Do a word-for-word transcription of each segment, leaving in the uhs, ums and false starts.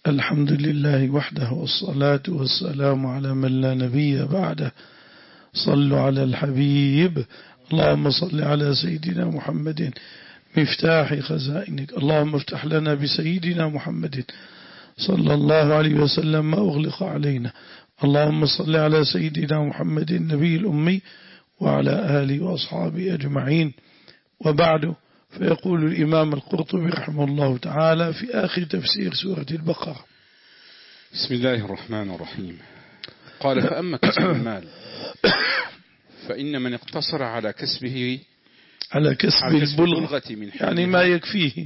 الحمد لله وحده والصلاة والسلام على من لا نبي بعده. صلوا على الحبيب. اللهم صل على سيدنا محمد مفتاح خزائنك. اللهم افتح لنا بسيدنا محمد صلى الله عليه وسلم ما أغلق علينا. اللهم صل على سيدنا محمد النبي الأمي وعلى آله وأصحابه أجمعين. وبعد، فيقول الإمام القرطبي رحمه الله تعالى في آخر تفسير سورة البقرة: بسم الله الرحمن الرحيم. قال: فأما كسب المال فإن من اقتصر على كسبه على كسب البلغة من يعني ما يكفيه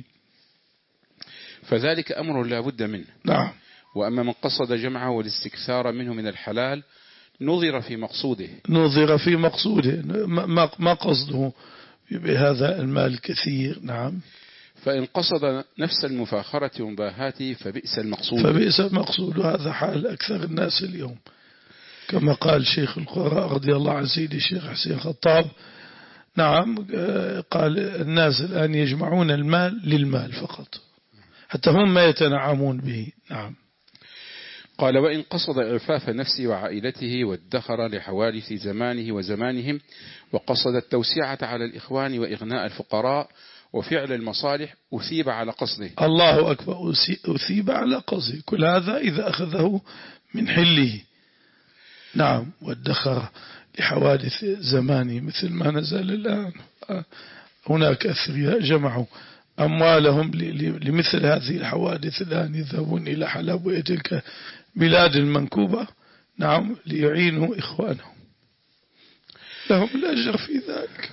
فذلك أمر لا بد منه. نعم. وأما من قصد جمعه والاستكثار منه من الحلال نظر في مقصوده نظر في مقصوده ما قصده بهذا المال الكثير. نعم. فإن قصد نفس المفاخرة ومباهاته فبئس المقصود فبئس المقصود. وهذا حال أكثر الناس اليوم، كما قال شيخ القراء رضي الله عن سيدي الشيخ حسين خطاب. نعم، قال: الناس الآن يجمعون المال للمال فقط، حتى هم ما يتنعمون به. نعم. قال: وإن قصد إعفاف نفسه وعائلته وادخر لحوادث زمانه وزمانهم وقصد التوسعة على الإخوان وإغناء الفقراء وفعل المصالح أثيب على قصده. الله أكبر. أثيب على قصده. كل هذا إذا أخذه من حله. نعم. وادخر لحوادث زمانه، مثل ما نزل الآن. هناك أثرياء جمعوا أموالهم لمثل هذه الحوادث، الآن يذهبون إلى حلب وتلك بلاد المنكوبة. نعم. ليعينوا إخوانهم، لهم الأجر في ذلك.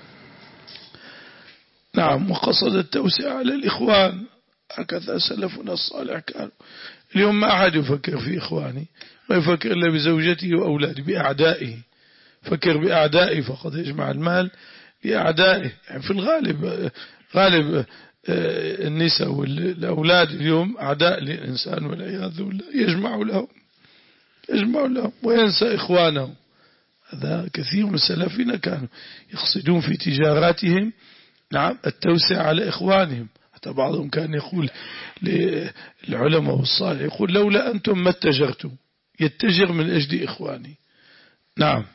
نعم. وقصد التوسع على الإخوان، هكذا سلفنا الصالح كانوا. اليوم ما أحد يفكر في إخواني، ما يفكر إلا بزوجته وأولاده، بأعدائه. فكر بأعدائه فقط، يجمع المال لأعدائه. يعني في الغالب غالب النساء والأولاد اليوم أعداء للإنسان والعياذ بالله. يجمع لهم يجمع لهم وينسى إخوانه. هذا كثير من سلفنا كانوا يقصدون في تجاراتهم نعم التوسع على إخوانهم. حتى بعضهم كان يقول للعلماء والصالح، يقول: لولا أنتم ما اتجرتم، يتجر من أجل إخواني. نعم.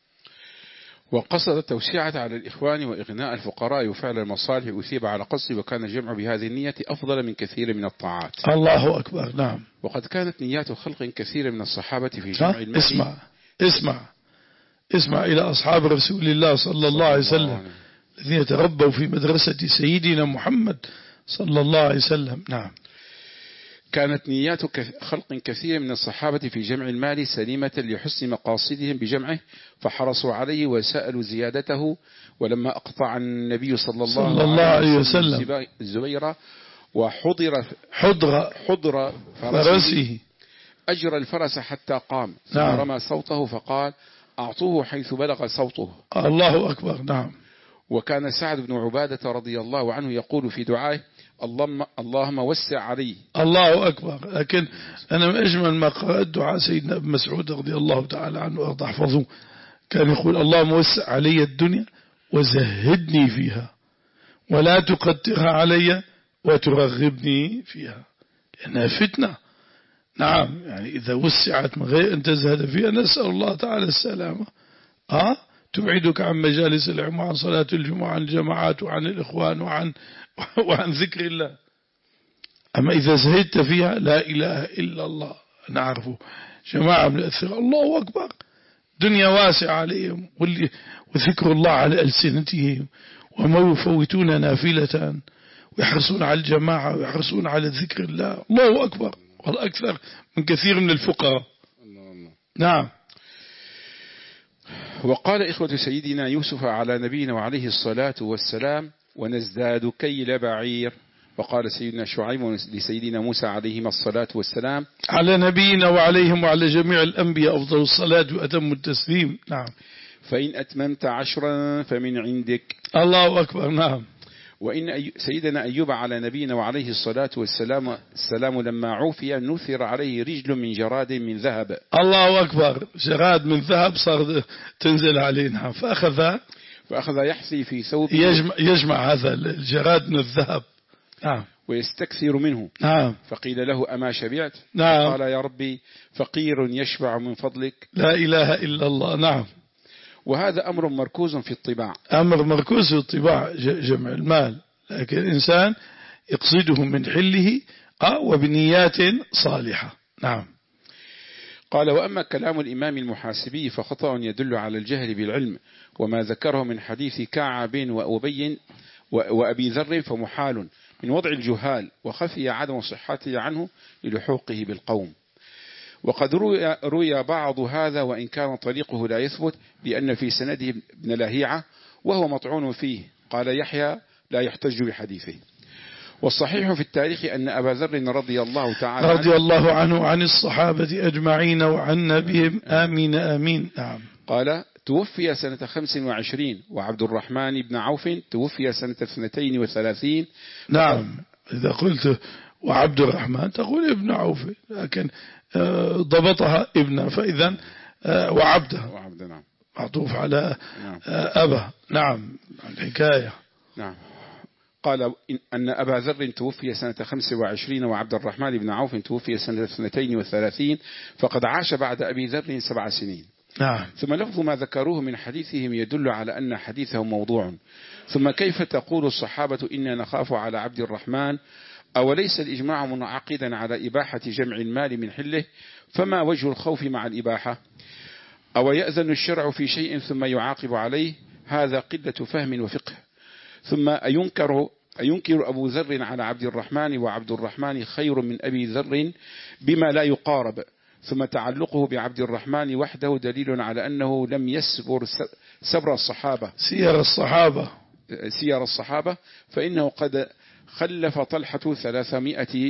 وقصد التوسعة على الإخوان وإغناء الفقراء وفعل المصالح أثيب على قصده، وكان الجمع بهذه النية أفضل من كثير من الطاعات. الله أكبر. نعم. وقد كانت نيات خلق كثير من الصحابة في جمع المال. اسمع اسمع اسمع إلى أصحاب رسول الله صلى الله عليه وسلم الذين تربوا في مدرسة سيدنا محمد صلى الله عليه وسلم. نعم. كانت نيات خلق كثير من الصحابة في جمع المال سليمة لحسن مقاصدهم بجمعه، فحرصوا عليه وسألوا زيادته. ولما أقطع النبي صلى الله, صلى الله عليه وسلم الزبير وحضر حضر, حضر فرسه أجرى الفرس حتى قام، ثم نعم. رمى صوته فقال: أعطوه حيث بلغ صوته. الله أكبر. نعم. وكان سعد بن عبادة رضي الله عنه يقول في دعائه: اللهم اللهم وسع علي. الله أكبر. لكن أنا من أجمل ما قرأت دعاء سيدنا ابن مسعود رضي الله تعالى عنه وأرضى احفظه، كان يقول: اللهم وسع علي الدنيا وزهدني فيها ولا تقترها علي وترغبني فيها، لأنها فتنة. نعم. يعني إذا وسعت من غير أن تزهد فيها نسأل الله تعالى السلامة. آه تبعدك عن مجالس العلم وعن صلاة الجمعة وعن الجماعات وعن الإخوان وعن وعن ذكر الله. أما إذا زهدت فيها لا إله إلا الله، نعرفه جماعة من الأثر الله أكبر، دنيا واسعة عليهم وذكر الله على ألسنتهم، وما يفوتون نافلة ويحرصون على الجماعة ويحرصون على ذكر الله. الله أكبر. والله أكثر من كثير من الفقراء. نعم. وقال إخوة سيدنا يوسف على نبينا وعليه الصلاة والسلام: ونزداد كيل بعير. وقال سيدنا شعيب لسيدنا موسى عليهما الصلاة والسلام: على نبينا وعليهم وعلى جميع الأنبياء أفضل الصلاة وأتم التسليم. نعم. فإن أتممت عشرا فمن عندك. الله أكبر. نعم. وإن سيدنا أيوب على نبينا وعليه الصلاة والسلام السلام لما عوفي نثر عليه رجل من جراد من ذهب. الله أكبر. جراد من ذهب صار تنزل علينا، فأخذ فأخذ يحثي في ثوبه. يجمع, يجمع هذا الجراد من الذهب نعم ويستكثر منه. نعم فقيل له أما شبعت؟ نعم قال يا ربي فقير يشبع من فضلك. لا إله إلا الله. نعم. وهذا أمر مركوز في الطباع. أمر مركوز في الطباع جمع المال، لكن الإنسان يقصده من حله وبنيات صالحة. نعم. قال وأما كلام الإمام المحاسبي فخطأ يدل على الجهل بالعلم، وما ذكره من حديث كعب وأبي وأبي ذر فمحال من وضع الجهال، وخفي عدم صحته عنه للحوقه بالقوم. وقد روي, روي بعض هذا وإن كان طريقه لا يثبت، لأن في سنده ابن لهيعة وهو مطعون فيه. قال يحيى لا يحتج بحديثه. والصحيح في التاريخ أن أبا ذر رضي الله تعالى رضي عنه الله عنه عن الصحابة أجمعين وعن بهم آمين آمين. نعم. قال توفي سنة خمس وعشرين، وعبد الرحمن بن عوف توفي سنة اثنتين وثلاثين. نعم. إذا قلت وعبد الرحمن تقول ابن عوف، لكن ضبطها ابن، فإذا وعبده وعبد نعم معطوف على أبا. نعم الحكاية. نعم. قال أن أبا ذر توفي سنة خمس وعشرين وعبد الرحمن بن عوف توفي سنة اثنتين وثلاثين، فقد عاش بعد أبي ذر سبع سنين. نعم. ثم لفظ ما ذكروه من حديثهم يدل على أن حديثهم موضوع. ثم كيف تقول الصحابة إنا نخاف على عبد الرحمن؟ أوليس الإجماع منعقدا على إباحة جمع المال من حله؟ فما وجه الخوف مع الإباحة؟ أو يأذن الشرع في شيء ثم يعاقب عليه؟ هذا قلة فهم وفقه. ثم أينكر, أينكر أبو ذر على عبد الرحمن وعبد الرحمن خير من أبي ذر بما لا يقارب. ثم تعلقه بعبد الرحمن وحده دليل على أنه لم يسبر سبر الصحابة سير الصحابة سير الصحابة فإنه قد خلف طلحة ثلاثمائة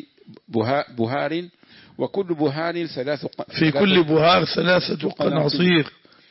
بهار، وكل بهار ثلاث في كل بهار ثلاثة قناطير،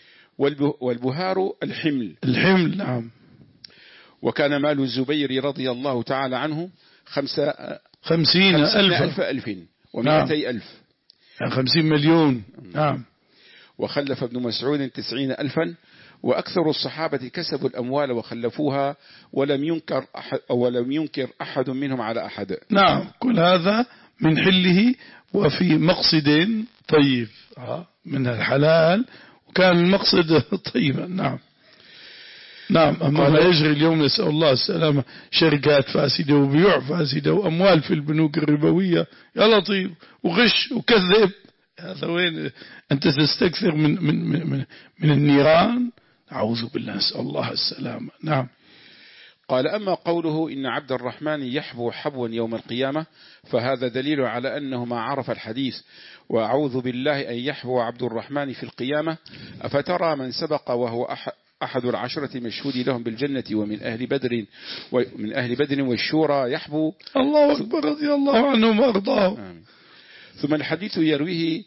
والبهار الحمل الحمل. نعم. وكان مال الزبير رضي الله تعالى عنه خمسة خمسين ألف ألف ألف ومئتي ألف، يعني خمسين مليون. نعم. وخلف ابن مسعود تسعين ألفا. وأكثر الصحابة كسبوا الأموال وخلفوها، ولم ينكر أحد ولم ينكر أحد منهم على أحد. نعم. كل هذا من حله وفي مقصد طيب من الحلال، وكان المقصد طيبا. نعم. نعم. أما ما يجري اليوم نسأل الله السلامة، شركات فاسدة وبيوع فاسدة وأموال في البنوك الربوية يا لطيف، وغش وكذب. هذا وين أنت تستكثر من من من من النيران؟ أعوذ بالله، نسأل الله السلامة. نعم. قال أما قوله إن عبد الرحمن يحبو حبوا يوم القيامة، فهذا دليل على أنه ما عرف الحديث. وأعوذ بالله أن يحبو عبد الرحمن في القيامة. أفترى من سبق وهو أحد أحد العشرة مشهود لهم بالجنة ومن أهل بدر ومن أهل بدر والشورى يحبو. الله أكبر، رضي الله عنهم وأرضاهم. ثم الحديث يرويه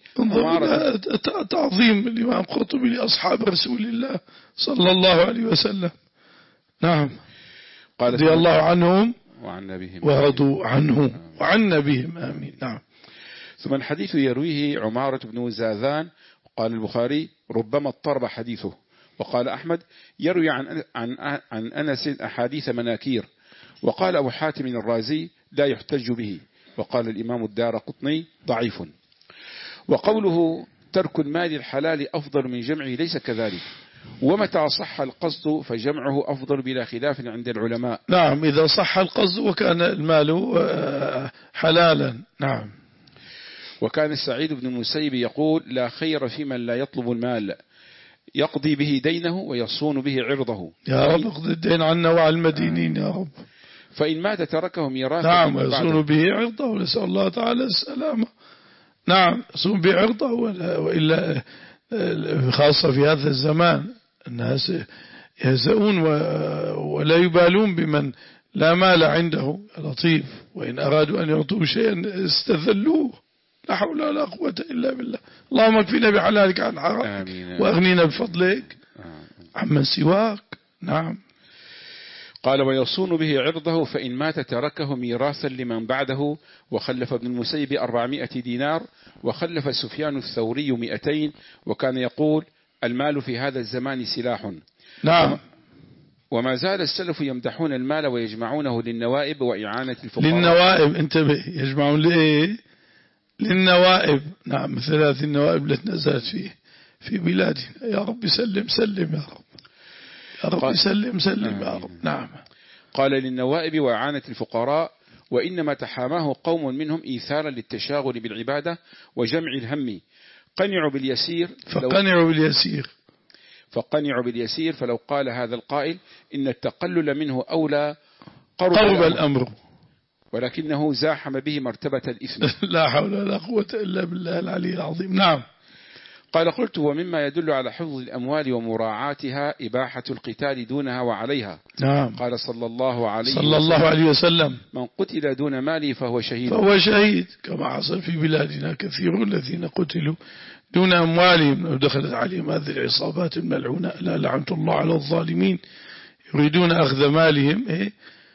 تعظيم الإمام القرطبي لأصحاب رسول الله صلى الله عليه وسلم. نعم. رضي الله عنهم وعن نبيهم ورضوا عنه وعن نبيهم آمين. نعم. ثم الحديث يرويه عمارة بن زاذان. قال البخاري ربما اضطرب حديثه. وقال أحمد يروي عن, عن, عن أنس أحاديث مناكير. وقال أبو حاتم الرازي لا يحتج به. وقال الإمام الدارقطني ضعيف. وقوله ترك المال الحلال أفضل من جمعه ليس كذلك، ومتى صح القصد فجمعه أفضل بلا خلاف عند العلماء. نعم. إذا صح القصد وكان المال حلالا. نعم. وكان سعيد بن المسيب يقول لا خير في من لا يطلب المال، يقضي به دينه ويصون به عرضه. يا رب اقضي الدين عنا وعلى المدينين يا رب. فإن مات تركه ميراثا. نعم. ويصون به عرضه، ونسأل الله تعالى السلامة. نعم. يصون به عرضه، وإلا خاصة في هذا الزمان الناس يهزؤون ولا يبالون بمن لا مال عنده. لطيف. وإن أرادوا أن يعطوا شيئا استذلوه. لا حول ولا قوة إلا بالله. اللهم اكفنا بحلالك عن حرامك، وأغنينا بفضلك عمن سواك. نعم. قال ويصون به عرضه، فإن مات تركه ميراثا لمن بعده. وخلف ابن المسيب أربعمائة دينار، وخلف سفيان الثوري مئتين. وكان يقول المال في هذا الزمان سلاح. نعم. وما زال السلف يمدحون المال ويجمعونه للنوائب وإعانة الفقراء. للنوائب، انتبه، يجمعون لإيه؟ للنوائب. نعم، مثل هذه النوائب التي نزلت فيه في بلادنا. يا رب سلم سلم يا رب، يا رب سلم سلم يا رب. نعم. قال للنوائب وإعانة الفقراء، وإنما تحاماه قوم منهم إيثارا للتشاغل بالعبادة وجمع الهم، قنعوا باليسير فقنعوا باليسير فقنعوا باليسير فلو قال هذا القائل إن التقلل منه أولى قرب, قرب الأمر، ولكنه زاحم به مرتبة الإثم. لا حول ولا قوة إلا بالله العلي العظيم. نعم. قال قلت ومما يدل على حفظ الأموال ومراعاتها إباحة القتال دونها وعليها. نعم. قال صلى الله عليه صلى وسلم الله عليه وسلم من قتل دون ماله فهو شهيد. فهو شهيد، كما حصل في بلادنا كثير الذين قتلوا دون أموالهم ودخلت عليهم هذه العصابات الملعونة، لا لعنة الله على الظالمين، يريدون أخذ مالهم. إيه؟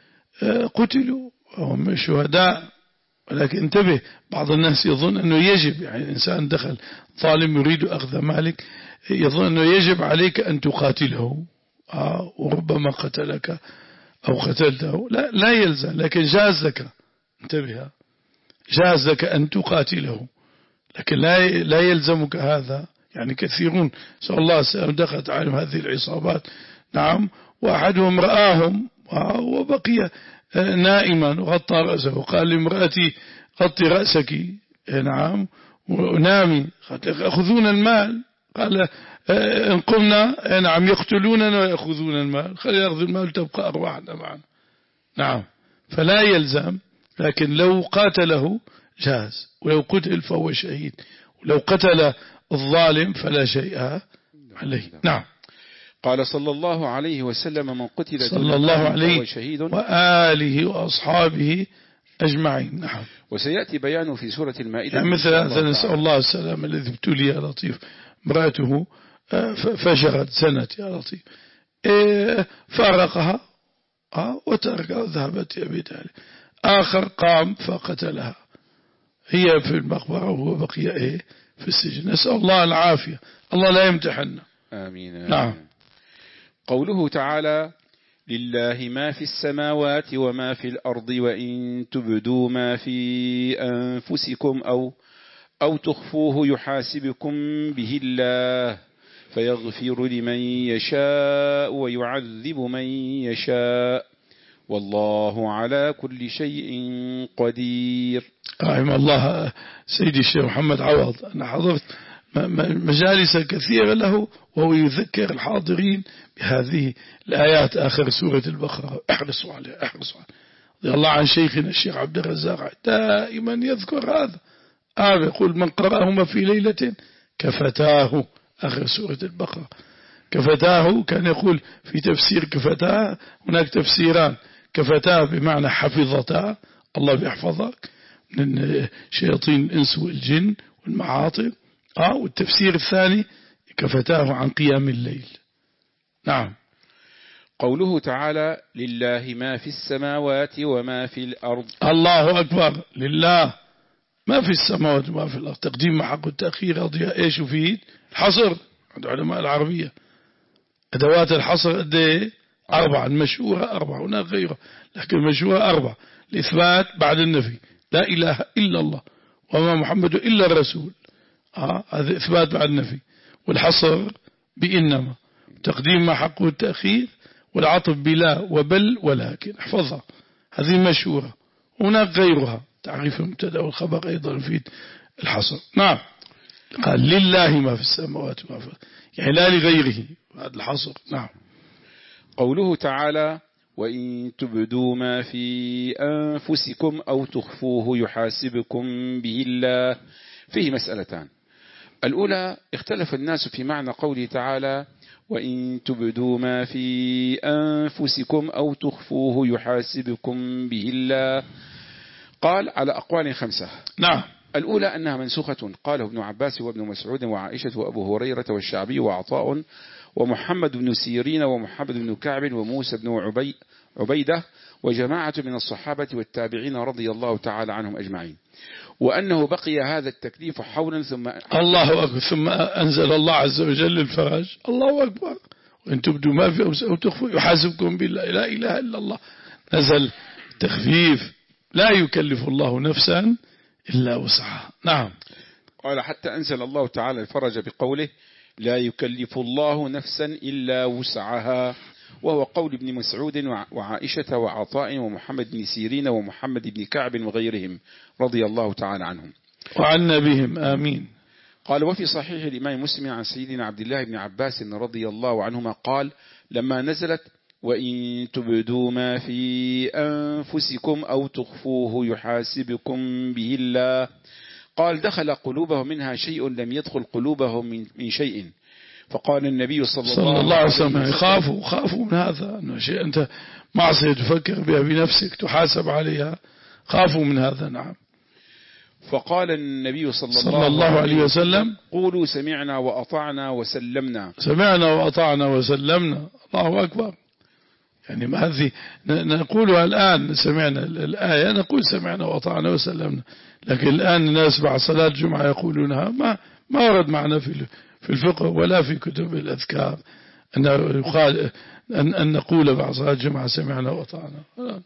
قتلوا وهم شهداء. ولكن انتبه، بعض الناس يظن أنه يجب، يعني الإنسان دخل ظالم يريد أخذ مالك، يظن أنه يجب عليك أن تقاتله، آه وربما قتلك أو قتلته. لا, لا يلزم، لكن جاز لك، انتبه، جاز لك أن تقاتله، لكن لا لا يلزمك هذا. يعني كثيرون سأل الله السلام دخلت عليهم هذه العصابات. نعم. وأحدهم رآهم وبقي نائما وغطى رأسه، وقال لامرأتي غطي رأسك. نعم. ونامي، يأخذون المال. قال إن قمنا نعم يقتلوننا ويأخذون المال، خلي يأخذ المال تبقى أرواحنا معنا. نعم. فلا يلزم، لكن لو قاتله جاز، ولو قتل فهو شهيد، ولو قتل الظالم فلا شيء عليه. نعم. قال صلى الله عليه وسلم من قتل صلى الله عليه فهو شهيد وآله وأصحابه أجمعين. نعم. وسيأتي بيانه في سورة المائدة. يعني مثل هذا نسأل الله السلام الذي ابتلي يا لطيف امرأته فشغت سنة يا لطيف، فارقها وتركها ذهبت بيتها. آخر قام فقتلها، هي في المقبرة وهو بقي إيه في السجن. نسأل الله العافية، الله لا يمتحنا. آمين. نعم. قوله تعالى لله ما في السماوات وما في الأرض وإن تبدوا ما في أنفسكم أو أو تخفوه يحاسبكم به الله فيغفر لمن يشاء ويعذب من يشاء والله على كل شيء قدير. رحم الله سيدي الشيخ محمد عوض، أنا حضرت مجالس كثيرة له وهو يذكر الحاضرين بهذه الآيات آخر سورة البقرة. احرصوا عليه احرصوا عليه. رضي الله عن شيخنا الشيخ عبد الرزاق دائما يذكر هذا. آه يقول من قرأهما في ليلة كفتاه، آخر سورة البقرة. كفتاه، كان يقول في تفسير كفتاه هناك تفسيران، كفتاه بمعنى حفظتا، الله بيحفظك من شياطين الإنس والجن والمعاطب. آه والتفسير الثاني كفتاه عن قيام الليل. نعم. قوله تعالى لله ما في السماوات وما في الأرض. الله أكبر. لله ما في السماوات وما في الأرض، تقديم حق التأخير أضياء إيش يفيد؟ الحصر عند علماء العربية، أدوات الحصر قد إيه؟ أربعة، المشهورة أربعة، هناك غيرها لكن المشهورة أربعة. الإثبات بعد النفي، لا إله إلا الله وما محمد إلا الرسول، آه هذا إثبات بعد النفي. والحصر بإنما، تقديم ما حقه التأخير، والعطف بلا وبل ولكن، احفظها هذه مشهورة. هناك غيرها، تعريف المبتدا والخبر أيضا يفيد الحصر. نعم. قال لله ما في السماوات وما في الأرض، يعني لا لغيره، هذا الحصر. نعم. قوله تعالى وإن تبدوا ما في أنفسكم أو تخفوه يحاسبكم به الله، فيه مسألتان. الأولى اختلف الناس في معنى قوله تعالى وإن تبدوا ما في أنفسكم أو تخفوه يحاسبكم به الله، قال على أقوال خمسة. نعم. الأولى أنها منسوخة، قاله ابن عباس وابن مسعود وعائشة وأبو هريرة والشعبي وعطاء ومحمد بن سيرين ومحمد بن كعب وموسى بن عبي عبيدة وجماعة من الصحابة والتابعين رضي الله تعالى عنهم أجمعين، وأنه بقي هذا التكليف حولا ثم الله أكبر ثم أنزل الله عز وجل الفرج. الله أكبر. وإن تبدوا ما في أو تخفوا يحاسبكم بالله لا إله إلا الله. نزل تخفيف لا يكلف الله نفسا إلا وسعها. نعم. قال حتى أنزل الله تعالى الفرج بقوله لا يكلف الله نفسا إلا وسعها، وهو قول ابن مسعود وعائشة وعطاء ومحمد بن سيرين ومحمد بن كعب وغيرهم رضي الله تعالى عنهم وعنا بهم آمين. قال وفي صحيح الإمام مسلم عن سيدنا عبد الله بن عباس رضي الله عنهما قال لما نزلت وإن تبدوا ما في أنفسكم أو تخفوه يحاسبكم به الله، قال دخل قلوبهم منها شيء لم يدخل قلوبهم من, من شيء، فقال النبي صلى, صلى الله عليه وسلم خافوا خافوا من هذا، أنه شيء أنت معصية تفكر بها بنفسك تحاسب عليها، خافوا من هذا. نعم. فقال النبي صلى, صلى الله عليه وسلم قولوا سمعنا وأطعنا وسلمنا. سمعنا وأطعنا وسلمنا. الله أكبر. يعني ما هذه نقولها الآن، سمعنا الآية نقول سمعنا وأطعنا وسلمنا، لكن الآن الناس بعد صلاة الجمعة يقولونها، ما ما ورد معنا في في الفقه ولا في كتب الأذكار أن يقال أن أن نقول بعد صلاة الجمعة سمعنا وأطعنا.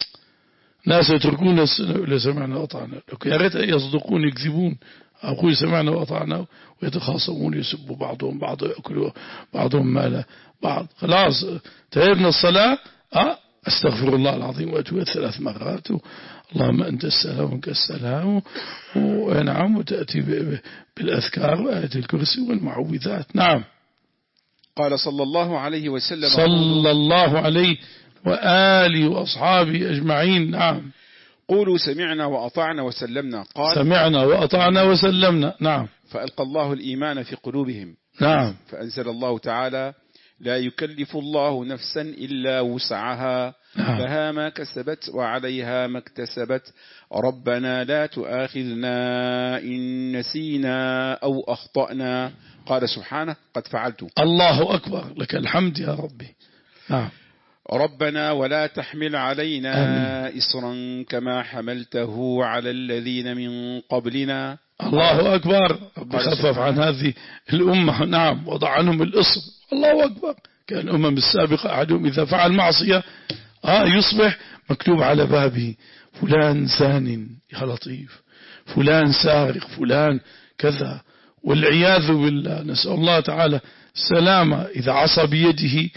ناس يتركون السنة إلا سمعنا وأطعنا، لكن يا ريت يصدقون يكذبون، أقول سمعنا وأطعنا ويتخاصمون يسبوا بعضهم بعض يأكلوا بعضهم مال بعض. خلاص تهيبنا الصلاة، أه أستغفر الله العظيم وأتوب ثلاث مرات، اللهم أنت السلام وأنت السلام، ونعم، وتأتي بالأذكار وآية الكرسي والمعوذات. نعم. قال صلى الله عليه وسلم صلى الله عليه وآله وأصحابه أجمعين. نعم. قولوا سمعنا وأطعنا وسلمنا. قال سمعنا وأطعنا وسلمنا. نعم. فألقى الله الإيمان في قلوبهم. نعم. فأنزل الله تعالى لا يكلف الله نفسا إلا وسعها نعم. لها ما كسبت وعليها ما اكتسبت ربنا لا تؤاخذنا إن نسينا أو أخطأنا. قال سبحانه قد فعلت. الله أكبر، لك الحمد يا ربي. نعم. ربنا ولا تحمل علينا آمين. إصرا كما حملته على الذين من قبلنا. الله أكبر. رب خفف عن هذه الأمة. نعم. وضع عنهم الإصر. الله أكبر. كان الأمم السابقة أحدهم إذا فعل معصية آه يصبح مكتوب على بابه فلان زان يا لطيف، فلان سارق، فلان كذا، والعياذ بالله. نسأل الله تعالى السلامة. إذا عصى بيده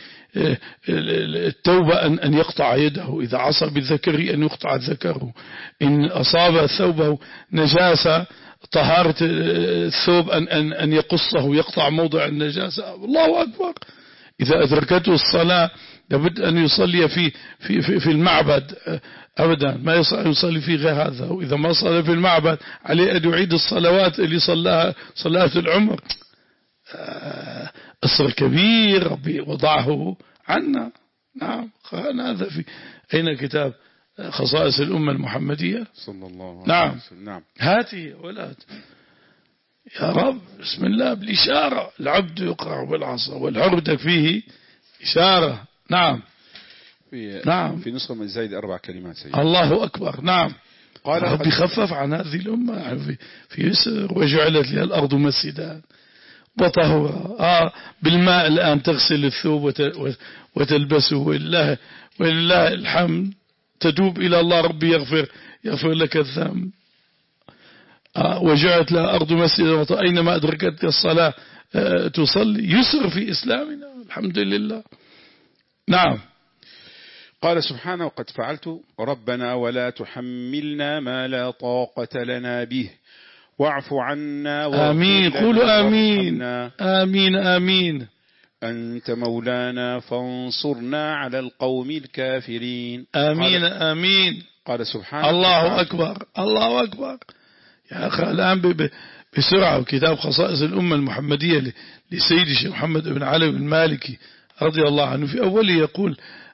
التوبة أن يقطع يده، إذا عصى بذكره أن يقطع ذكره، إن أصاب ثوبه نجاسة طهارة الثوب أن, أن, أن يقصه يقطع موضع النجاسة. الله أكبر. إذا أدركته الصلاة لابد أن يصلي في في في, في المعبد أبدا، ما يصلي فيه غير هذا. وإذا ما صلى في المعبد عليه أن يعيد الصلوات اللي صلاها صلاة العمر. أصر كبير ربي وضعه عنا. نعم. هذا في أين كتاب خصائص الأمة المحمدية صلى الله عليه نعم. وسلم. نعم. هاتي ولاد يا رب بسم الله بالإشارة. العبد يقرع بالعصا والحر تكفيه إشارة. نعم. في نعم. في نسخة من زايد أربع كلمات سيد. الله أكبر. نعم. قال ربي خفف عن هذه الأمة في, في يسر. وجعلت لها الأرض مسجدا وطهورا. آه بالماء الآن تغسل الثوب وتلبسه، ولله ولله الحمد. تتوب إلى الله ربي يغفر يغفر لك الذنب. آه وجعلت لها أرض مسجدا أينما أدركتك الصلاة آه تصلي. يسر في إسلامنا الحمد لله. نعم. قال سبحانه وقد فعلت ربنا ولا تحملنا ما لا طاقة لنا به واعف عنا. آمين. قولوا آمين. آمين آمين. أنت مولانا فانصرنا على القوم الكافرين. آمين قال آمين. قال سبحانه الله أكبر. الله أكبر. يا أخي الآن بسرعة كتاب خصائص الأمة المحمدية لسيد الشيخ محمد بن علي بن مالكي رضي الله عنه، في أوله يقول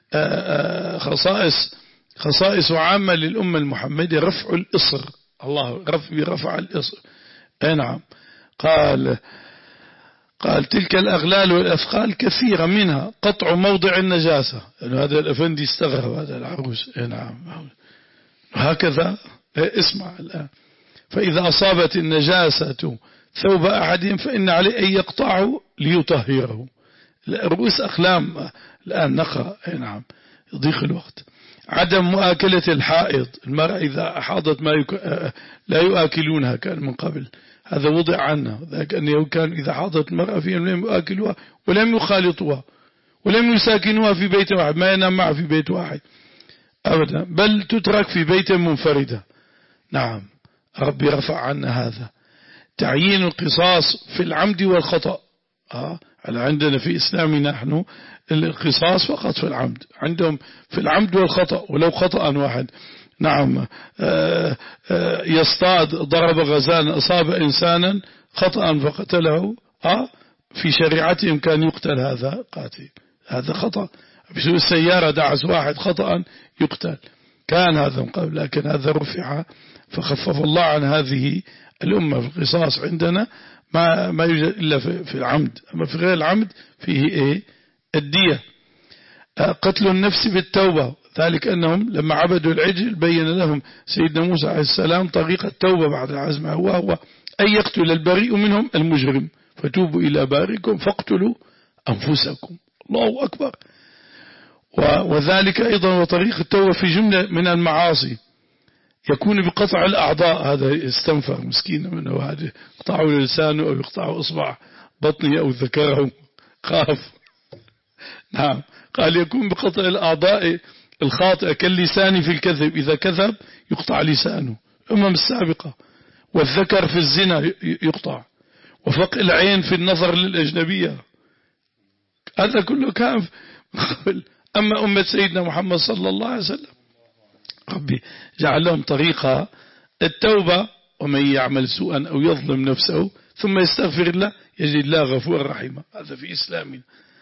خصائص خصائص عامة للأمة المحمدية رفع الإصر. الله رفع رفع الإصر. أي نعم. قال قال تلك الأغلال والأثقال كثيرة منها قطع موضع النجاسة. يعني هذا الأفندي استغرب هذا العروس. أي نعم. هكذا اسمع الآن. فإذا أصابت النجاسة ثوب أحدهم فإن عليه أن يقطعه ليطهره. رؤوس أقلام. الآن نقرأ. نعم يضيق الوقت. عدم مؤاكلة الحائض، المرأة إذا أحاضت ما يك... لا يؤكلونها كان من قبل، هذا وضع عنه، ذلك أنه كان إذا حاضت المرأة فيهم لم يؤكلوها ولم يخالطوها ولم يساكنوها في بيت واحد، ما ينام معها في بيت واحد أبدا، بل تترك في بيت منفردة. نعم ربي رفع عنا هذا. تعيين القصاص في العمد والخطأ. آه. عندنا في إسلامنا نحن القصاص فقط في العمد، عندهم في العمد والخطأ ولو خطأ واحد. نعم آه آه يصطاد، ضرب غزال أصاب إنسانا خطأ فقتله، آه في شريعتهم كان يقتل هذا قاتل، هذا خطأ. بسوء السيارة دعس واحد خطأ يقتل، كان هذا من قبل، لكن هذا رفع فخفف الله عن هذه الأمة. في القصاص عندنا ما ما يوجد إلا في, في العمد، أما في غير العمد فيه إيه الدية. قتل النفس بالتوبة، ذلك أنهم لما عبدوا العجل بين لهم سيدنا موسى عليه السلام طريقة التوبة بعد العزم، هو هو أن يقتل البريء منهم المجرم، فتوبوا إلى بارئكم فاقتلوا أنفسكم. الله أكبر. وذلك أيضا وطريق التوبة في جملة من المعاصي يكون بقطع الأعضاء، هذا يستنفر مسكين منه، هذا يقطعوا لسانه أو يقطعوا إصبع بطنه أو ذكره، خاف. نعم قال يكون بقطع الأعضاء الخاطئة كاللسان في الكذب، إذا كذب يقطع لسانه، الأمم السابقة. والذكر في الزنا يقطع، وفق العين في النظر للأجنبية، هذا كله كان قبل. أما أمة سيدنا محمد صلى الله عليه وسلم ربي جعل لهم طريقة التوبة، ومن يعمل سوءا أو يظلم نفسه ثم يستغفر الله يجد الله غفورا رحيما. هذا في إسلامنا.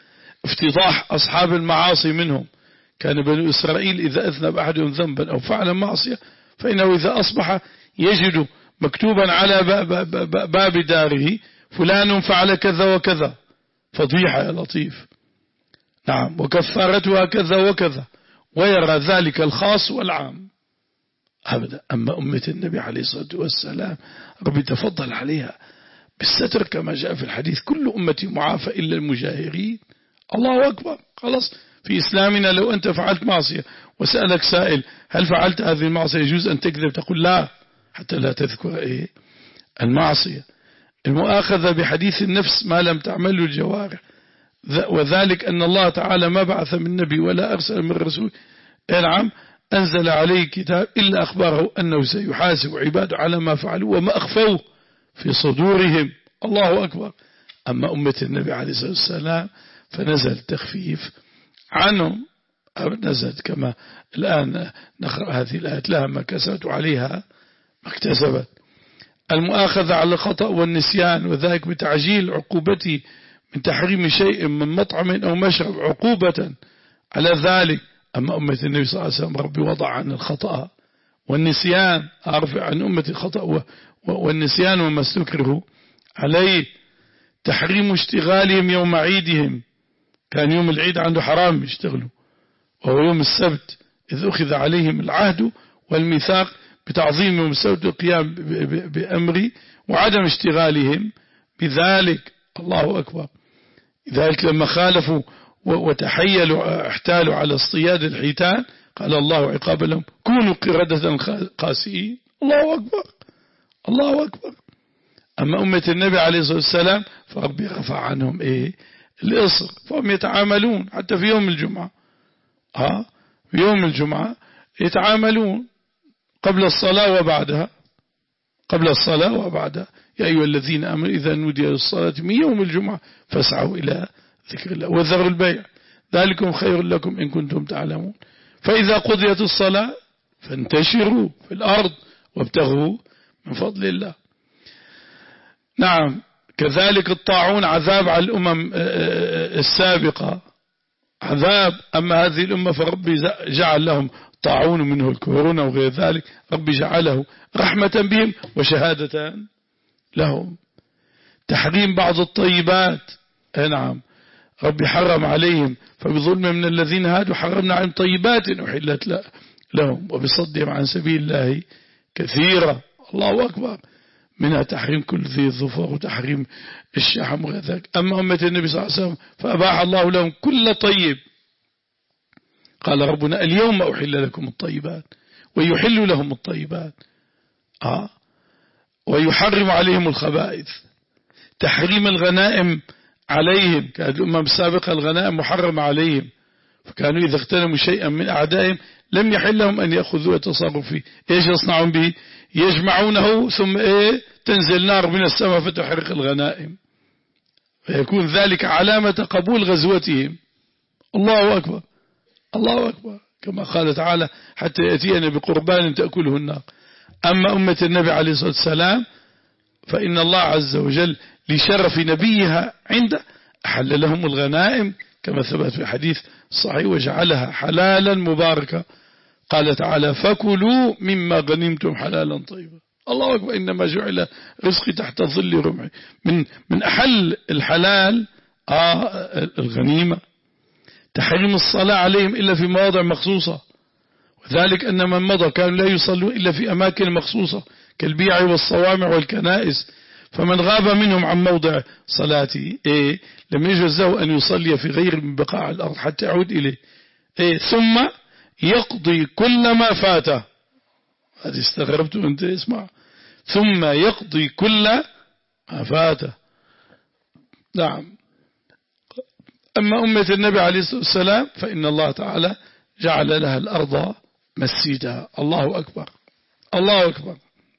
افتضاح أصحاب المعاصي منهم، كان بنو إسرائيل إذا أذنب أحدهم ذنبا أو فعل معصية فإنه إذا أصبح يجد مكتوبا على باب داره فلان فعل كذا وكذا، فضيحة يا لطيف. نعم وكفارتها كذا وكذا، ويرى ذلك الخاص والعام أبدا. أما أمة النبي عليه الصلاة والسلام ربي تفضل عليها بالستر كما جاء في الحديث: كل أمتي معافى إلا المجاهرين. الله أكبر. خلاص في إسلامنا لو أنت فعلت معصية وسألك سائل هل فعلت هذه المعصية يجوز أن تكذب، تقول لا حتى لا تذكر إيه المعصية. المؤاخذة بحديث النفس ما لم تعمله الجوارح، وذلك أن الله تعالى ما بعث من نبي ولا أرسل من رسول نعم أنزل عليه كتاب إلا أخبره أنه سيحاسب عباده على ما فعلوا وما أخفوه في صدورهم. الله أكبر. أما أمة النبي عليه الصلاة والسلام فنزل تخفيف عنهم، نزلت كما الآن نقرأ هذه الآيات: لها ما كسبت وعليها ما اكتسبت. المؤاخذة على الخطأ والنسيان، وذلك بتعجيل عقوبته من تحريم شيء من مطعم أو مشرب عقوبة على ذلك. أما أمة النبي صلى الله عليه وسلم ربي وضع عن الخطأ والنسيان، أرفع عن أمة الخطأ والنسيان وما استكره عليه. تحريم اشتغالهم يوم عيدهم، كان يوم العيد عنده حرام يشتغلوا، وهو يوم السبت إذ أخذ عليهم العهد والميثاق بتعظيم يوم السبت والقيام بأمري وعدم اشتغالهم بذلك. الله أكبر. ذلك لما خالفوا وتحيلوا احتالوا على اصطياد الحيتان قال الله عقابا لهم: كونوا قردة قاسيين. الله أكبر. الله أكبر. أما أمة النبي عليه الصلاة والسلام فربي رفع عنهم إيه الإصر، فهم يتعاملون حتى في يوم الجمعة. ها في يوم الجمعة يتعاملون قبل الصلاة وبعدها، قبل الصلاة وبعدها: يا أيها الذين آمنوا إذا نودي للصلاة من يوم الجمعة فاسعوا إلى ذكر الله وذروا البيع ذلكم خير لكم إن كنتم تعلمون. فإذا قضيت الصلاة فانتشروا في الأرض وابتغوا من فضل الله. نعم كذلك الطاعون عذاب على الأمم السابقة، عذاب. أما هذه الأمة فربي جعل لهم طاعون منه الكورونا وغير ذلك، ربي جعله رحمة بهم وشهادة لهم. تحريم بعض الطيبات، نعم ربي حرم عليهم، فبظلم من الذين هادوا حرمنا عن طيبات أحلت لهم وبصدهم عن سبيل الله كثيرا. الله أكبر. منها تحريم كل ذي الظفر وتحريم الشحم وغير ذلك. أما أمة النبي صلى الله عليه وسلم فأباح الله لهم كل طيب. قال ربنا اليوم أحل لكم الطيبات ويحل لهم الطيبات آه ويحرم عليهم الخبائث. تحريم الغنائم عليهم، كانت الأمم السابقة الغنائم محرمة عليهم، فكانوا إذا اغتنموا شيئا من أعدائهم لم يحل لهم أن يأخذوا ويتصرفوا فيه. إيش يصنعون به؟ يجمعونه ثم إيه تنزل نار من السماء فتحرق الغنائم، فيكون ذلك علامة قبول غزوتهم. الله أكبر الله أكبر، كما قال تعالى حتى يأتينا بقربان تأكله النار. أما أمة النبي عليه الصلاة والسلام فإن الله عز وجل لشرف نبيها عنده أحل لهم الغنائم كما ثبت في حديث صحيح وجعلها حلالا مباركا. قال تعالى فكلوا مما غنمتم حلالا طيبا. الله أكبر، إنما جعل رزقي تحت ظل رمحي. من من أحل الحلال آه الغنيمة. تحريم الصلاة عليهم إلا في مواضع مخصوصة، وذلك أن من مضى كانوا لا يصلون إلا في أماكن مخصوصة كالبيع والصوامع والكنائس، فمن غاب منهم عن موضع صلاته إيه لم يجوز له أن يصلي في غير من بقاع الأرض حتى يعود إليه. إيه ثم يقضي كل ما فاته. هذه استغربت أنت اسمع، ثم يقضي كل ما فاته. نعم. أما أمة النبي عليه الصلاة والسلام فإن الله تعالى جعل لها الأرض مسجدا. الله أكبر الله أكبر.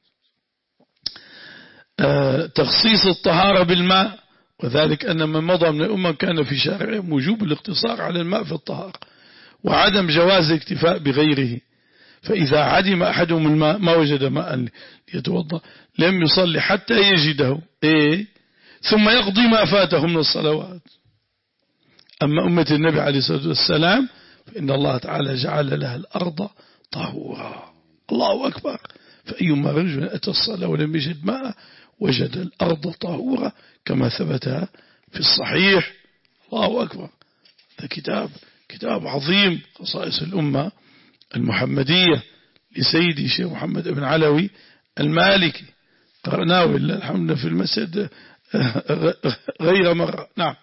آه تخصيص الطهارة بالماء، وذلك أن من مضى من الأمة كان في شارعهم وجوب الاقتصار على الماء في الطهارة وعدم جواز الاكتفاء بغيره. فإذا عدم أحدهم الماء ما وجد ماء يتوضأ لم يصلي حتى يجده إيه ثم يقضي ما فاته من الصلوات. أما أمة النبي عليه الصلاة والسلام فإن الله تعالى جعل لها الأرض طهورا. الله أكبر. فأيما رجل أتى الصلاة ولم يجد ماء وجد الأرض طهورا كما ثبت في الصحيح. الله أكبر. هذا كتاب كتاب عظيم، خصائص الأمة المحمدية لسيدي شيخ محمد بن علوي المالكي، قرأناه إلا الحمد في المسجد غير مرة. نعم.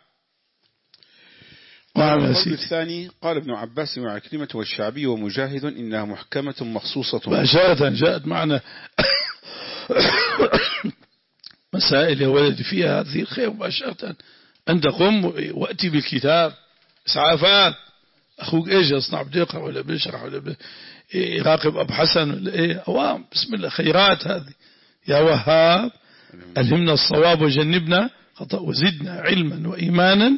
قال القول الثاني قال ابن عباس وعكرمة والشعبي ومجاهد إنها محكمة مخصوصة. بأشارة جاءت معنا مسائل يا ولدي فيها هذه الخير مباشرة. أنت قم وأتي بالكتاب إسعافات. أخوك إيش يصنع بده يقرأ ولا بيشرح ولا يراقب أبو حسن ولا إيه أوام. بسم الله خيرات هذه يا وهاب. ألهمنا الصواب وجنبنا خطأ وزدنا علما وإيمانا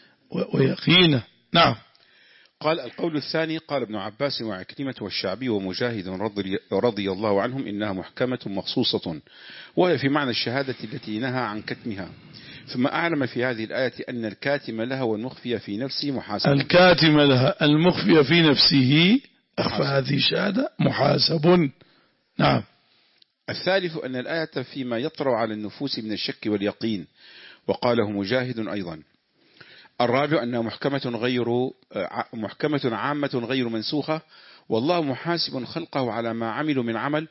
ويقينا. نعم. قال القول الثاني قال ابن عباس وعكرمة والشعبي ومجاهد رضي, رضي الله عنهم إنها محكمة مخصوصة، وهي في معنى الشهادة التي نهى عن كتمها. ثم أعلم في هذه الآية أن الكاتم لها والمخفي في نفسه محاسب. الكاتم لها المخفي في نفسه أخفى هذه الشهادة محاسب. نعم. الثالث أن الآية فيما يطرأ على النفوس من الشك واليقين، وقاله مجاهد أيضا. الرابع أنها محكمة غير محكمة عامة غير منسوخة، والله محاسب خلقه على ما عملوا من عمل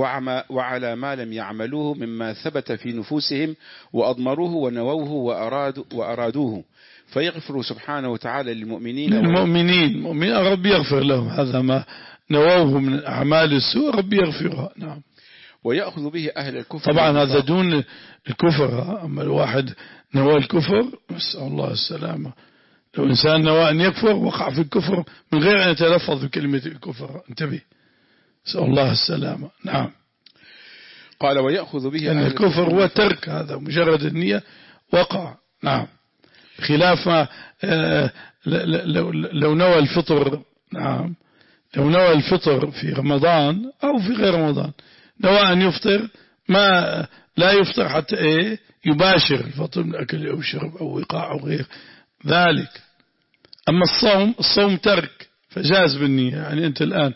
وعلى ما لم يعملوه مما ثبت في نفوسهم وأضمروه ونووه وأرادوا وأرادوه، فيغفر سبحانه وتعالى للمؤمنين المؤمنين المؤمنين ربي يغفر لهم هذا ما نووه من أعمال السوء ربي يغفرها. نعم. ويأخذ به أهل الكفر. طبعا هذا دون الكفر. أما الواحد نوى الكفر نسأل الله السلامة. لو إنسان نوى أن يكفر وقع في الكفر من غير أن يتلفظ بكلمة الكفر. انتبه. نسأل الله السلامة. نعم. قال ويأخذ به أن الكفر هو ترك، هذا مجرد النية وقع. نعم. خلاف ما آه لو نوى الفطر. نعم. لو نوى الفطر في رمضان أو في غير رمضان نوى أن يفطر ما لا يفطر حتى إيه يباشر الفطر من أكل أو شرب أو وقاع أو غير ذلك. أما الصوم الصوم ترك فجاز بالنية. يعني أنت الآن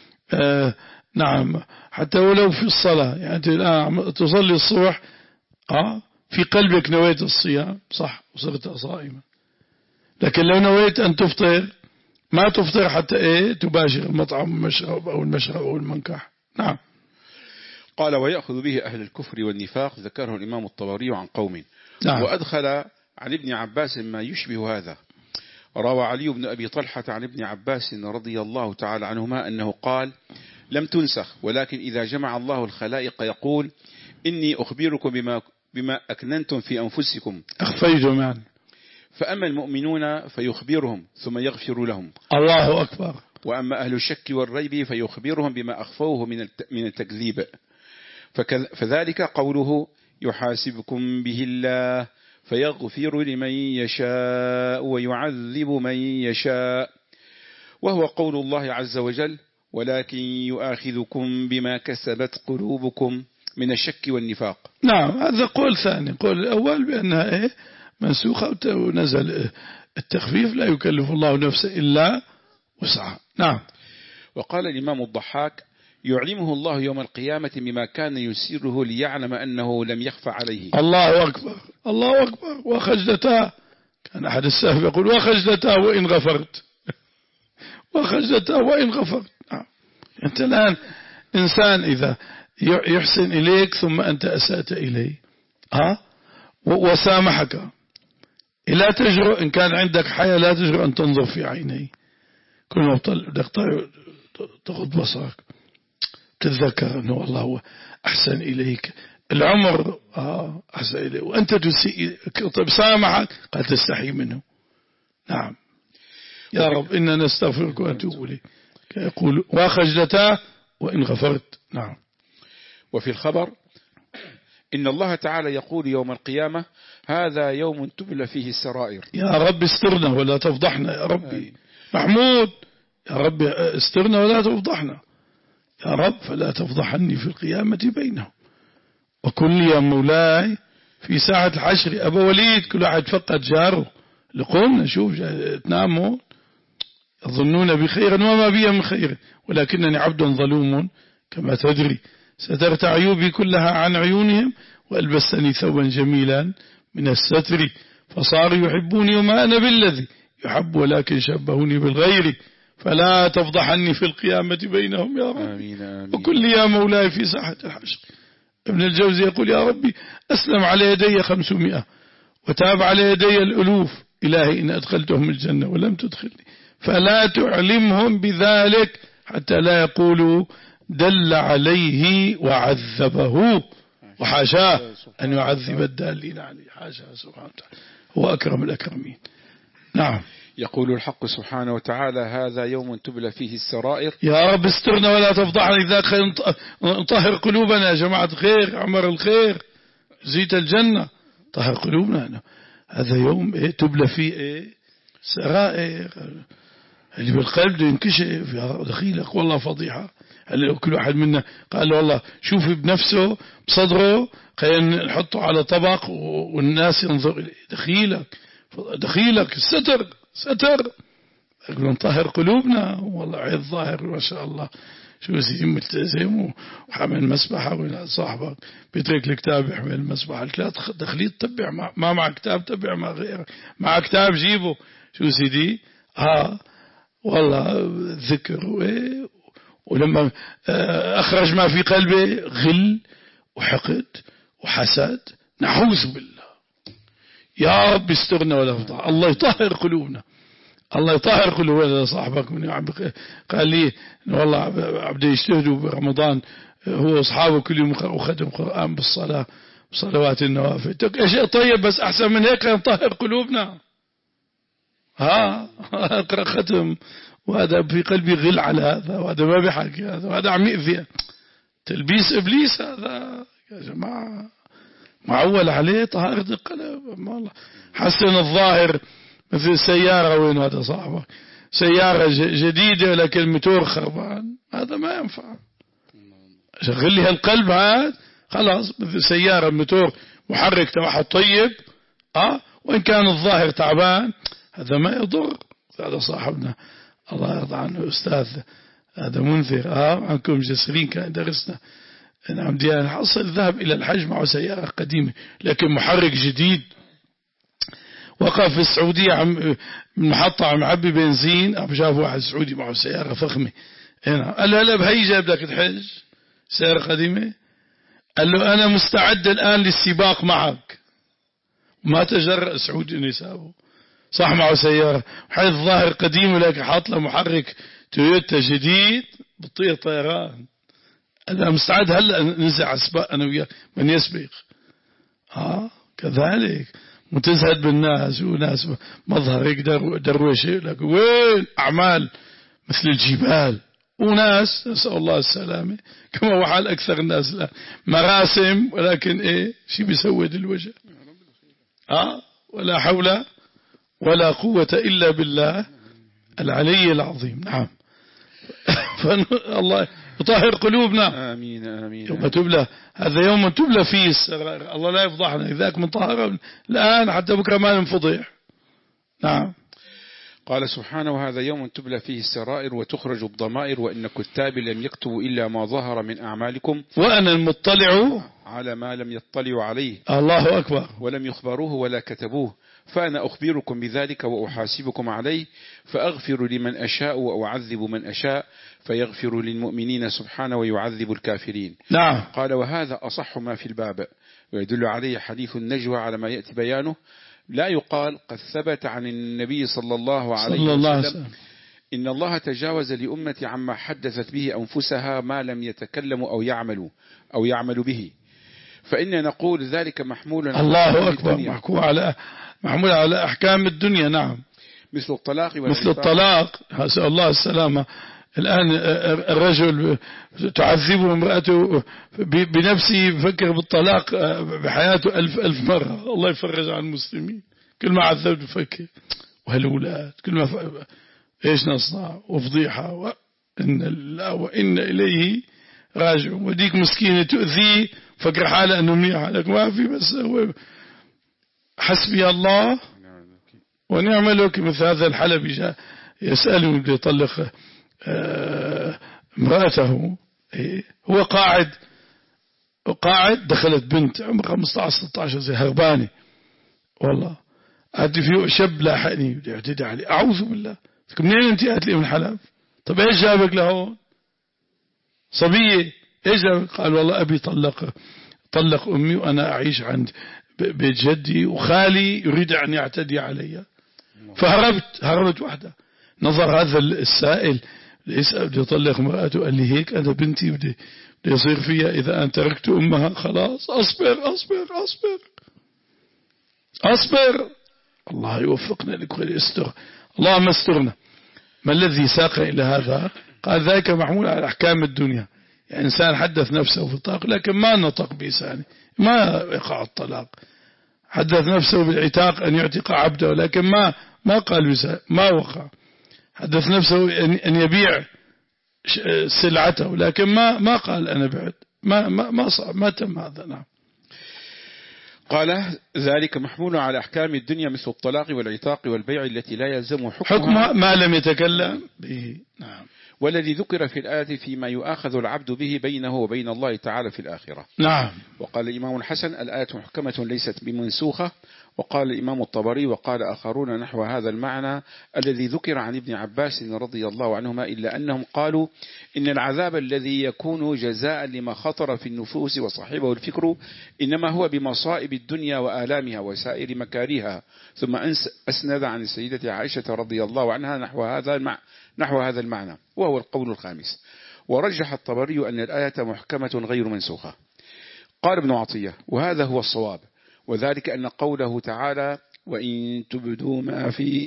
آه نعم حتى ولو في الصلاة، يعني أنت الآن تصلي الصبح آه في قلبك نويت الصيام صح وصرت صائما، لكن لو نويت أن تفطر ما تفطر حتى إيه تباشر المطعم والمشرب أو المشرب أو المنكح. نعم. قال ويأخذ به أهل الكفر والنفاق، ذكره الإمام الطبري عن قوم. نعم. وأدخل عن ابن عباس ما يشبه هذا. روى علي بن أبي طلحة عن ابن عباس رضي الله تعالى عنهما أنه قال لم تنسخ، ولكن إذا جمع الله الخلائق يقول إني أخبركم بما, بما أكننتم في أنفسكم أخفيتم يعني. فأما المؤمنون فيخبرهم ثم يغفر لهم. الله أكبر. وأما أهل الشك والريب فيخبرهم بما أخفوه من التكذيب. فذلك قوله يحاسبكم به الله فيغفر لمن يشاء ويعذب من يشاء، وهو قول الله عز وجل ولكن يؤاخذكم بما كسبت قلوبكم من الشك والنفاق. نعم، هذا قول ثاني. قول الأول بأنها إيه منسوخة ونزل التخفيف لا يكلف الله نفسا إلا وسعها. نعم. وقال الإمام الضحاك يعلمه الله يوم القيامة بما كان يسيره ليعلم أنه لم يخفى عليه. الله أكبر الله أكبر. وخجلتا، كان أحد السلف يقول وخجلتا وإن غفرت وخجلتا وإن غفرت. نعم. أنت الآن إنسان إذا يحسن إليك ثم أنت أسأت إليه ها وسامحك، لا تجرؤ إن كان عندك حياة لا تجرؤ أن تنظر في عينيه. كل ما تغض بصرك تتذكر أنه والله هو أحسن إليك العمر آه أحسن إليك وأنت تسيء. طيب سامحك قد تستحي منه. نعم. يا رب إنا نستغفرك ونتوب إليك. يقول وخجلتا وإن غفرت. نعم. وفي الخبر إن الله تعالى يقول يوم القيامة هذا يوم تبلى فيه السرائر. يا رب استرنا ولا تفضحنا يا ربي. محمود يا رب استرنا ولا تفضحنا يا رب، فلا تفضحني في القيامة بينهم. وكل يا مولاي في ساعة الحشر أبا وليد كل واحد فقد جاره لقومنا شوف تنامون يظنون بخير وما بي من خير ولكنني عبد ظلوم كما تدري، سترت عيوبي كلها عن عيونهم وألبستني ثوبا جميلا من الستر، فصاروا يحبوني وما أنا بالذي يحب ولكن شبهوني بالغير، فلا تفضحني في القيامة بينهم يا رب. آمين آمين. وكل يا مولاي في ساحة الحشر. ابن الجوزي يقول يا ربي أسلم على يدي خمسمائة وتاب على يدي الألوف، إلهي إن أدخلتهم الجنة ولم تدخلني فلا تعلمهم بذلك حتى لا يقولوا دل عليه وعذبه، وحاشاه أن يعذب الدالين عليه، حاشاه سبحانه وتعالى، هو أكرم الأكرمين. نعم. يقول الحق سبحانه وتعالى هذا يوم تبلى فيه السرائر. يا رب استرنا ولا تفضحنا، إذا نطهر قلوبنا يا جماعة الخير، عمر الخير، زيت الجنة، طهر قلوبنا. هذا يوم إيه تبلى فيه إيه سرائر، اللي بالقلب ينكشف يا دخيلك والله فضيحة. هل كل واحد منا قال له والله شوف بنفسه بصدره خلينا نحطه على طبق والناس ينظر إليه، دخيلك دخيلك ستر ستر. يقولون طهر قلوبنا والله عيد ظاهر ما شاء الله، شو سيدي ملتزم وحامل مسبحة ولا صاحبك بيترك الكتاب يحمل المسبحة، لا دخليت تبع ما مع كتاب تبع ما غير مع كتاب جيبه، شو سيدي ها والله ذكر وإيه، ولما أخرج ما في قلبه غل وحقد وحسد، نعوذ بالله. يا رب استرنا ولا فضح. الله يطهر قلوبنا، الله يطهر قلوبنا. صاحبك من قال لي والله عبد يجتهدوا برمضان هو أصحابه كل يوم وختم قرآن بالصلاة بصلوات النوافل، شيء طيب بس أحسن من هيك نطهر قلوبنا. ها أقرأ ختم وهذا في قلبي غل على هذا، وهذا ما بيحكي هذا، وهذا عم يأذي، تلبيس إبليس هذا يا جماعة، معول عليه طهارة القلب. والله حسن الظاهر مثل سيارة، وين هذا صاحبك سيارة جديدة لكن الموتور خربان، هذا ما ينفع. شغل لي هالقلب هذا خلاص، مثل سيارة الموتور محرك تبعها طيب اه وإن كان الظاهر تعبان هذا ما يضر. هذا صاحبنا الله يرضى عنه أستاذ هذا منذر اه عنكم جسرين كان درسنا نعم ديان حصل ذهب إلى الحج معه سيارة قديمة لكن محرك جديد، وقف في السعودية عم محطة عم عبي بنزين، عم شاف واحد سعودي معه سيارة فخمة هنا، قال له هلا بهي جاب لك الحج سيارة قديمة، قال له أنا مستعد الآن للسباق معك. ما تجرأ سعود أن يسابه، صح معه سيارة حيث ظاهر قديم ولكن حاط له محرك تويوتا جديد بطير طيران. أنا مستعد هلأ ننزع سباق أنا وياه من يسبق. آه كذلك متزهد بالناس وناس مظهر يقدر درويش لك وين أعمال مثل الجبال، وناس نسأل الله السلامة كما هو حال أكثر الناس الآن مراسم ولكن إيه شي بيسود الوجه. آه ولا حول ولا قوة إلا بالله العلي العظيم. نعم. فالله يطهر قلوبنا. آمين آمين. يوم تبلى هذا يوم تبلى فيه السرائر، الله لا يفضحنا إذاك من طهر الآن حتى بكرة ما ننفضح. نعم. قال سبحانه وهذا يوم تبلى فيه السرائر وتخرج الضمائر وإن كتابي لم يكتبوا إلا ما ظهر من أعمالكم وأنا المطلع على ما لم يطلعوا عليه. الله أكبر. ولم يخبروه ولا كتبوه فأنا أخبركم بذلك وأحاسبكم عليه فأغفر لمن أشاء وأعذب من أشاء فيغفر للمؤمنين سبحانه ويعذب الكافرين. نعم. قال وهذا أصح ما في الباب ويدل عليه حديث النجوى على ما يأتي بيانه. لا يقال قد ثبت عن النبي صلى الله عليه صلى الله وسلم إن الله تجاوز لأمتي عما حدثت به أنفسها ما لم يتكلموا أو يعملوا أو يعملوا به، فإن نقول ذلك محمول على الله أكبر محكوم على محمول على أحكام الدنيا. نعم. مثل الطلاق مثل الطلاق أسأل الله السلامة. الآن الرجل تعذبه امرأته بنفسه يفكر بالطلاق بحياته ألف ألف مرة. الله يفرج عن المسلمين. كل ما عذبت بفكر وهالأولاد كل ما ف... إيش نصنع وفضيحة وإن الله وإن إليه راجع. وديك مسكينة تؤذيه فكر حالة أنه منيح لك ما في بس هو حسبي الله ونعم الوكيل. مثل هذا الحلبي جاء يسأله بده يطلق امرأته هو قاعد قاعد دخلت بنت عمرها خمسة عشر ستة عشر زي هربانة والله قعدت فيه شاب لاحقني بدي اعتدي عليه أعوذ بالله. منين انت قالت لي من حلب؟ طب ايش جابك لهون صبية ايش جابك؟ قال والله أبي طلق طلق أمي وأنا أعيش عند بيت جدي وخالي يريد أن يعتدي علي فهربت هربت وحده. نظر هذا السائل يسأل بده يطلق امرأته قال لي هيك أنا بنتي بدي بدي يصير فيها إذا أن تركت أمها خلاص أصبر أصبر أصبر أصبر. الله يوفقنا لكل استر. اللهم استرنا. ما الذي ساق إلى هذا؟ قال ذلك محمول على أحكام الدنيا. يعني إنسان حدث نفسه في الطلاق لكن ما نطق بلسانه ما يقع الطلاق. حدث نفسه بالعتاق أن يعتق عبده لكن ما ما قال بسا ما وقع. حدث نفسه أن يبيع سلعته لكن ما ما قال أنا بعد ما ما ما صار ما تم هذا. نعم. قال ذلك محمول على أحكام الدنيا مثل الطلاق والعتاق والبيع التي لا يلزم حكمها حكم ما لم يتكلم به. نعم. والذي ذكر في الآية فيما يؤاخذ العبد به بينه وبين الله تعالى في الآخرة. نعم. وقال الإمام الحسن الآية محكمة ليست بمنسوخة. وقال الإمام الطبري وقال آخرون نحو هذا المعنى الذي ذكر عن ابن عباس رضي الله عنهما إلا أنهم قالوا إن العذاب الذي يكون جزاء لما خطر في النفوس وصاحبه الفكر إنما هو بمصائب الدنيا وآلامها وسائر مكاريها. ثم أسند عن السيدة عائشة رضي الله عنها نحو هذا المعنى نحو هذا المعنى وهو القول الخامس. ورجح الطبري أن الآية محكمة غير منسوخة. قال ابن عطية وهذا هو الصواب وذلك أن قوله تعالى وإن تبدوا ما في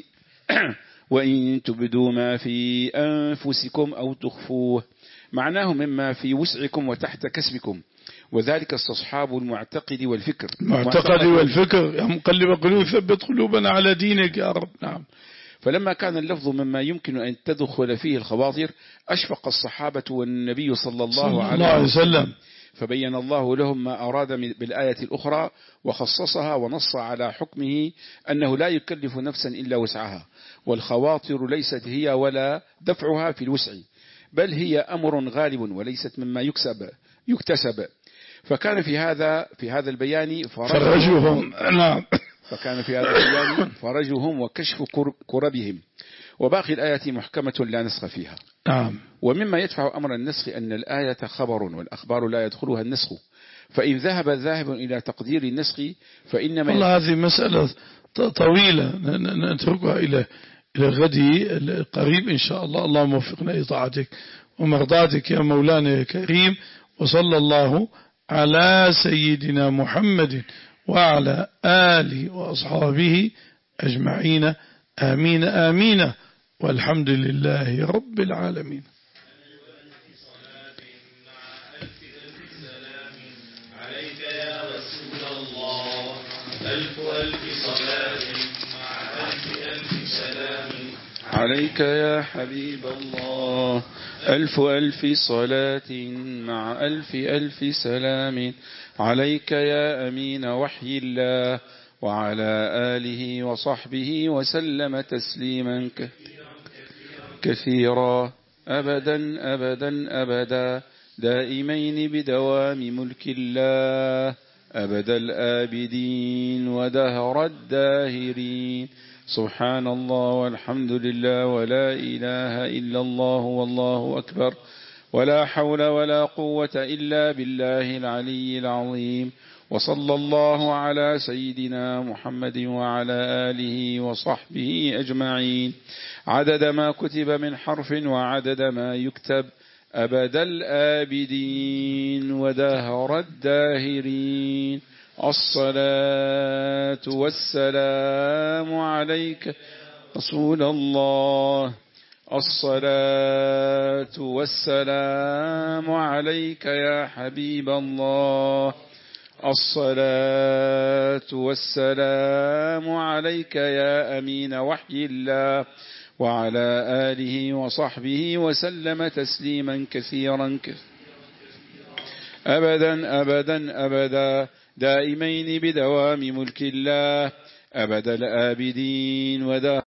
وإن تبدوا ما في أنفسكم أو تخفوه معناه مما في وسعكم وتحت كسبكم وذلك استصحاب المعتقد والفكر. المعتقد والفكر يا مقلب قلوب ثبت قلوبنا على دينك يا رب. نعم. فلما كان اللفظ مما يمكن أن تدخل فيه الخواطر أشفق الصحابة والنبي صلى الله عليه وسلم فبين الله لهم ما أراد بالآية الأخرى وخصصها ونص على حكمه أنه لا يكلف نفسا إلا وسعها والخواطر ليست هي ولا دفعها في الوسع بل هي أمر غالب وليست مما يكسب يكتسب. فكان في هذا في هذا البيان فرجهم. نعم. فكان في هذا البيان فرجهم وكشف كربهم. وباقي الآية محكمة لا نسخ فيها. نعم. ومما يدفع أمر النسخ أن الآية خبر والأخبار لا يدخلها النسخ، فإن ذهب ذاهب إلى تقدير النسخ فإنما والله هذه مسألة طويلة نتركها إلى إلى غدي القريب إن شاء الله. اللهم وفقنا لطاعتك ومرضاتك يا مولانا يا كريم. وصلى الله على سيدنا محمد وعلى آله وأصحابه أجمعين. آمين آمين والحمد لله رب العالمين. عليك يا رسول الله ألف ألف صلاة مع ألف ألف سلام. عليك يا حبيب الله ألف ألف صلاة مع ألف ألف سلام. عليك يا أمين وحي الله وعلى آله وصحبه وسلم تسليما كثيرا أبدا أبدا أبدا دائمين بدوام ملك الله أبد الآبدين ودهر الداهرين. سبحان الله والحمد لله ولا إله إلا الله والله أكبر ولا حول ولا قوة إلا بالله العلي العظيم. وصلى الله على سيدنا محمد وعلى آله وصحبه أجمعين عدد ما كتب من حرف وعدد ما يكتب أبد الآبدين ودهر الداهرين. الصلاة والسلام عليك رسول الله. الصلاة والسلام عليك يا حبيب الله. الصلاة والسلام عليك يا أمين وحي الله وعلى آله وصحبه وسلم تسليما كثيرا أبدا أبدا أبدا دائمين بدوام ملك الله أبد الآبدين ودائمين